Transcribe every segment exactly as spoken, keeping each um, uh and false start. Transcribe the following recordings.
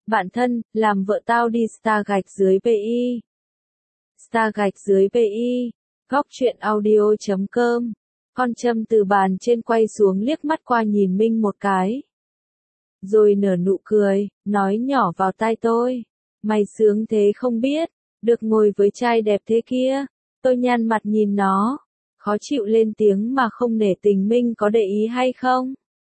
Bạn thân, làm vợ tao đi star gạch dưới pi. Star gạch dưới pi. Góc truyện audio chấm com. Con châm từ bàn trên quay xuống liếc mắt qua nhìn Minh một cái. Rồi nở nụ cười, nói nhỏ vào tai tôi. Mày sướng thế không biết, được ngồi với trai đẹp thế kia. Tôi nhăn mặt nhìn nó, khó chịu lên tiếng mà không nể tình Minh có để ý hay không.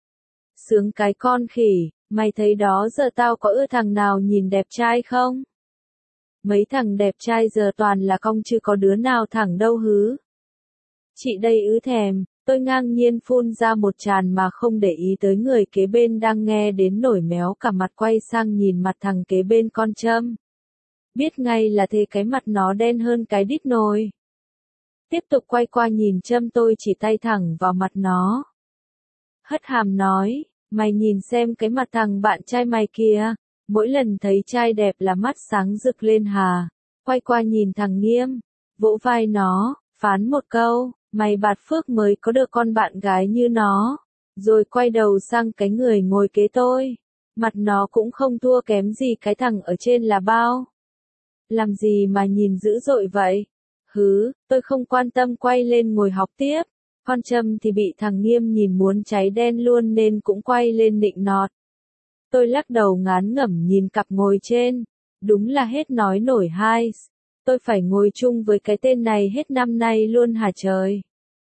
Sướng cái con khỉ, mày thấy đó giờ tao có ưa thằng nào nhìn đẹp trai không? Mấy thằng đẹp trai giờ toàn là cong chứ có đứa nào thẳng đâu hứ. Chị đây ứ thèm, tôi ngang nhiên phun ra một tràng mà không để ý tới người kế bên đang nghe đến nổi méo cả mặt quay sang nhìn mặt thằng kế bên con châm. Biết ngay là thế cái mặt nó đen hơn cái đít nồi. Tiếp tục quay qua nhìn châm tôi chỉ tay thẳng vào mặt nó. Hất hàm nói, mày nhìn xem cái mặt thằng bạn trai mày kìa, mỗi lần thấy trai đẹp là mắt sáng rực lên hà. Quay qua nhìn thằng Nghiêm, vỗ vai nó, phán một câu, mày bạt phước mới có được con bạn gái như nó. Rồi quay đầu sang cái người ngồi kế tôi, mặt nó cũng không thua kém gì cái thằng ở trên là bao. Làm gì mà nhìn dữ dội vậy? Hứ, tôi không quan tâm quay lên ngồi học tiếp. Con châm thì bị thằng Nghiêm nhìn muốn cháy đen luôn nên cũng quay lên nịnh nọt. Tôi lắc đầu ngán ngẩm nhìn cặp ngồi trên. Đúng là hết nói nổi hai. Tôi phải ngồi chung với cái tên này hết năm nay luôn hả trời?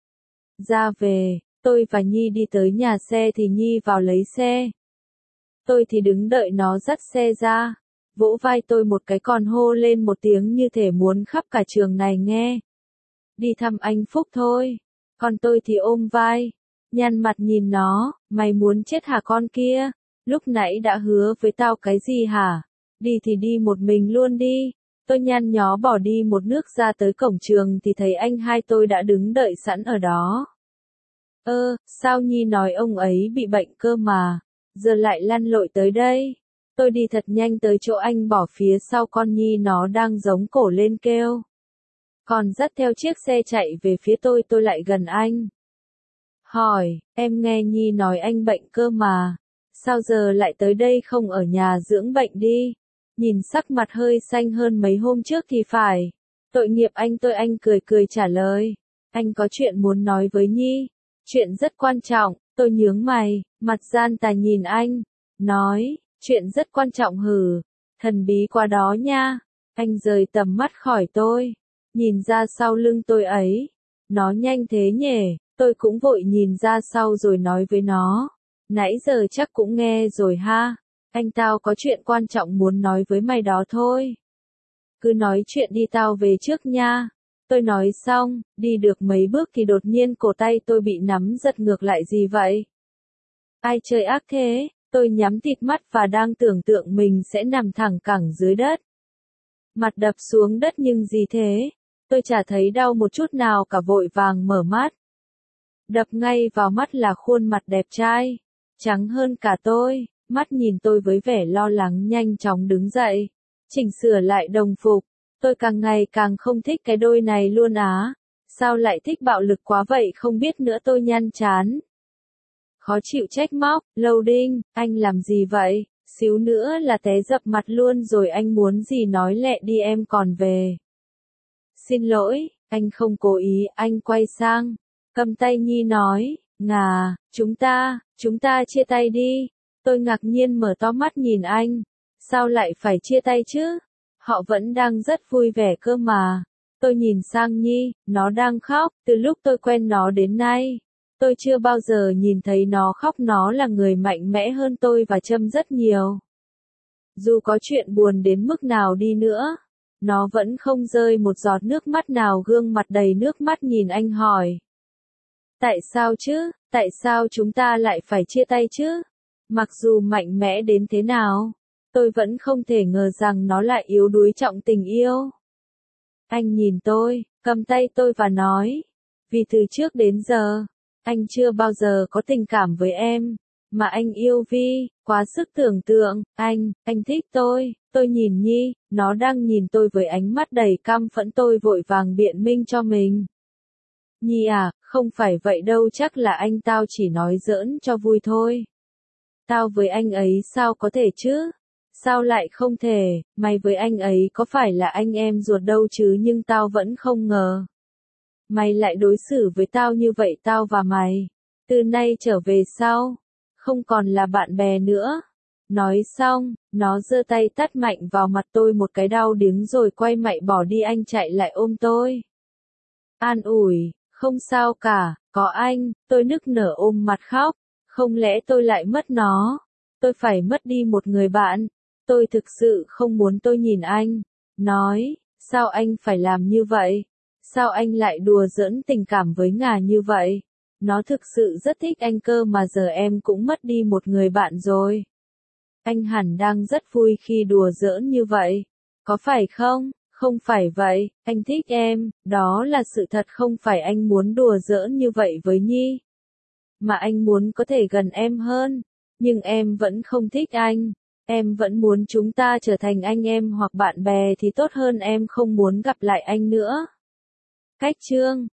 Ra về, tôi và Nhi đi tới nhà xe thì Nhi vào lấy xe. Tôi thì đứng đợi nó dắt xe ra. Vỗ vai tôi một cái còn hô lên một tiếng như thể muốn khắp cả trường này nghe. Đi thăm anh Phúc thôi. Còn tôi thì ôm vai, nhăn mặt nhìn nó, mày muốn chết hả con kia? Lúc nãy đã hứa với tao cái gì hả? Đi thì đi một mình luôn đi. Tôi nhăn nhó bỏ đi một nước ra tới cổng trường thì thấy anh hai tôi đã đứng đợi sẵn ở đó. Ơ, sao Nhi nói ông ấy bị bệnh cơ mà, giờ lại lăn lội tới đây? Tôi đi thật nhanh tới chỗ anh bỏ phía sau con Nhi nó đang giống cổ lên kêu. Còn dắt theo chiếc xe chạy về phía tôi tôi lại gần anh. Hỏi, em nghe Nhi nói anh bệnh cơ mà. Sao giờ lại tới đây không ở nhà dưỡng bệnh đi? Nhìn sắc mặt hơi xanh hơn mấy hôm trước thì phải. Tội nghiệp anh tôi anh cười cười trả lời. Anh có chuyện muốn nói với Nhi. Chuyện rất quan trọng, tôi nhướng mày, mặt gian tà nhìn anh. Nói, chuyện rất quan trọng hử. Thần bí quá đó nha. Anh rời tầm mắt khỏi tôi. Nhìn ra sau lưng tôi ấy. Nó nhanh thế nhỉ, tôi cũng vội nhìn ra sau rồi nói với nó. Nãy giờ chắc cũng nghe rồi ha. Anh tao có chuyện quan trọng muốn nói với mày đó thôi. Cứ nói chuyện đi tao về trước nha. Tôi nói xong, đi được mấy bước thì đột nhiên cổ tay tôi bị nắm giật ngược lại gì vậy? Ai chơi ác thế? Tôi nhắm tịt mắt và đang tưởng tượng mình sẽ nằm thẳng cẳng dưới đất. Mặt đập xuống đất nhưng gì thế? Tôi chả thấy đau một chút nào cả vội vàng mở mắt. Đập ngay vào mắt là khuôn mặt đẹp trai, trắng hơn cả tôi, mắt nhìn tôi với vẻ lo lắng nhanh chóng đứng dậy, chỉnh sửa lại đồng phục. Tôi càng ngày càng không thích cái đôi này luôn á. Sao lại thích bạo lực quá vậy không biết nữa tôi nhăn chán. Khó chịu trách móc, loading, anh làm gì vậy? Xíu nữa là té dập mặt luôn rồi anh muốn gì nói lẹ đi em còn về. Xin lỗi, anh không cố ý, anh quay sang, cầm tay Nhi nói, ngà, chúng ta, chúng ta chia tay đi. Tôi ngạc nhiên mở to mắt nhìn anh, sao lại phải chia tay chứ? Họ vẫn đang rất vui vẻ cơ mà. Tôi nhìn sang Nhi, nó đang khóc, từ lúc tôi quen nó đến nay. Tôi chưa bao giờ nhìn thấy nó khóc nó là người mạnh mẽ hơn tôi và Trâm rất nhiều. Dù có chuyện buồn đến mức nào đi nữa. Nó vẫn không rơi một giọt nước mắt nào gương mặt đầy nước mắt nhìn anh hỏi. Tại sao chứ, tại sao chúng ta lại phải chia tay chứ? Mặc dù mạnh mẽ đến thế nào, tôi vẫn không thể ngờ rằng nó lại yếu đuối trọng tình yêu. Anh nhìn tôi, cầm tay tôi và nói. Vì từ trước đến giờ, anh chưa bao giờ có tình cảm với em. Mà anh yêu Vi, quá sức tưởng tượng, anh, anh thích tôi, tôi nhìn Nhi, nó đang nhìn tôi với ánh mắt đầy căm phẫn tôi vội vàng biện minh cho mình. Nhi à, không phải vậy đâu chắc là anh tao chỉ nói giỡn cho vui thôi. Tao với anh ấy sao có thể chứ? Sao lại không thể, mày với anh ấy có phải là anh em ruột đâu chứ, nhưng tao vẫn không ngờ. Mày lại đối xử với tao như vậy, tao và mày, từ nay trở về sau, không còn là bạn bè nữa. Nói xong, nó giơ tay tát mạnh vào mặt tôi một cái đau điếng rồi quay mạnh bỏ đi. Anh chạy lại ôm tôi. An ủi, không sao cả, có anh, tôi nức nở ôm mặt khóc. Không lẽ tôi lại mất nó? Tôi phải mất đi một người bạn. Tôi thực sự không muốn. Tôi nhìn anh, nói, sao anh phải làm như vậy? Sao anh lại đùa giỡn tình cảm với Ngà như vậy? Nó thực sự rất thích anh cơ mà, giờ em cũng mất đi một người bạn rồi. Anh hẳn đang rất vui khi đùa giỡn như vậy. Có phải không? Không phải vậy, anh thích em, đó là sự thật. Không phải anh muốn đùa giỡn như vậy với Nhi, mà anh muốn có thể gần em hơn. Nhưng em vẫn không thích anh. Em vẫn muốn chúng ta trở thành anh em hoặc bạn bè thì tốt hơn. Em không muốn gặp lại anh nữa. Cách chương